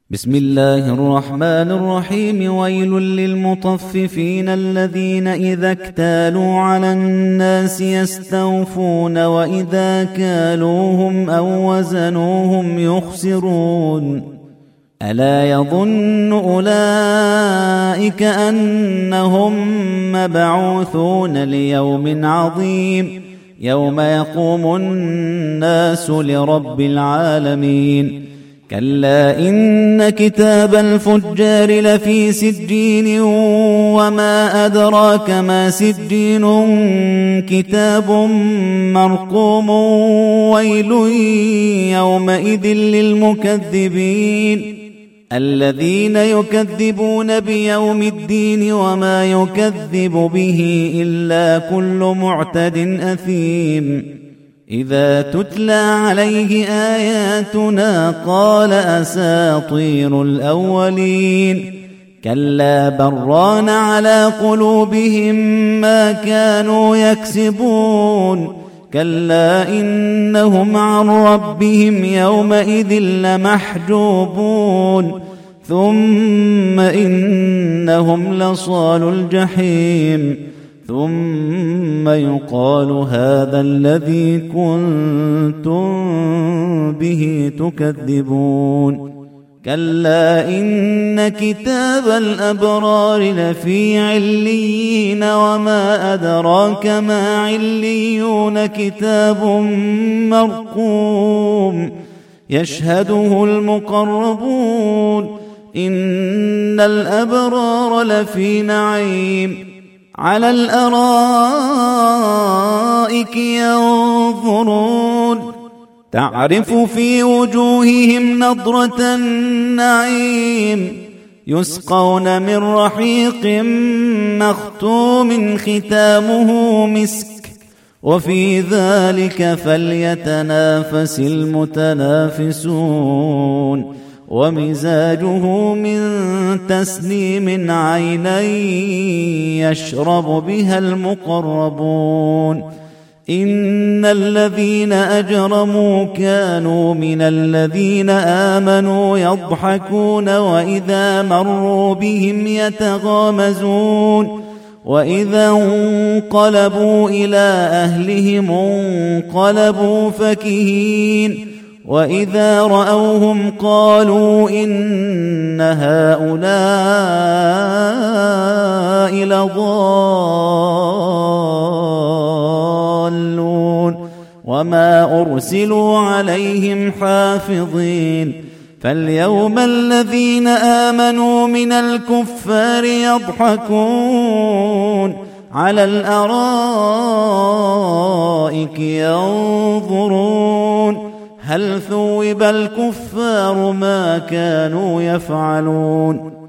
بسم الله الرحمن الرحيم. ويل للمطففين الذين إذا اكتالوا على الناس يستوفون وإذا كالوهم أو وزنوهم يخسرون. ألا يظن أولئك أنهم مبعوثون ليوم عظيم يوم يقوم الناس لرب العالمين. كلا إن كتاب الفجار لفي سجين وما أدراك ما سجين كتاب مرقوم. ويل يومئذ للمكذبين الذين يكذبون بيوم الدين وما يكذب به إلا كل معتد أثيم. إذا تتلى عليه آياتنا قال أساطير الأولين. كلا بران على قلوبهم ما كانوا يكسبون. كلا إنهم عن ربهم يومئذ لمحجوبون. ثم إنهم لصالو الجحيم. ثم يقال هذا الذي كنتم به تكذبون. كلا إن كتاب الأبرار لفي عليين وما أدراك ما عليون كتاب مرقوم يشهده المقربون. إن الأبرار لفي نعيم على الأرائك ينظرون تعرف في وجوههم نضرة النعيم. يسقون من رحيق مختوم ختامه مسك وفي ذلك فليتنافس المتنافسون. ومزاجه من تسنيم عينا يشرب بها المقربون. إن الذين أجرموا كانوا من الذين آمنوا يضحكون وإذا مروا بهم يتغامزون. وإذا انقلبوا إلى أهلهم انقلبوا فكهين. وإذا رأوهم قالوا إن هؤلاء لضالون وما أرسلوا عليهم حافظين. فاليوم الذين آمنوا من الكفار يضحكون على الأرائك ينظرون هل ثوب الكفار ما كانوا يفعلون.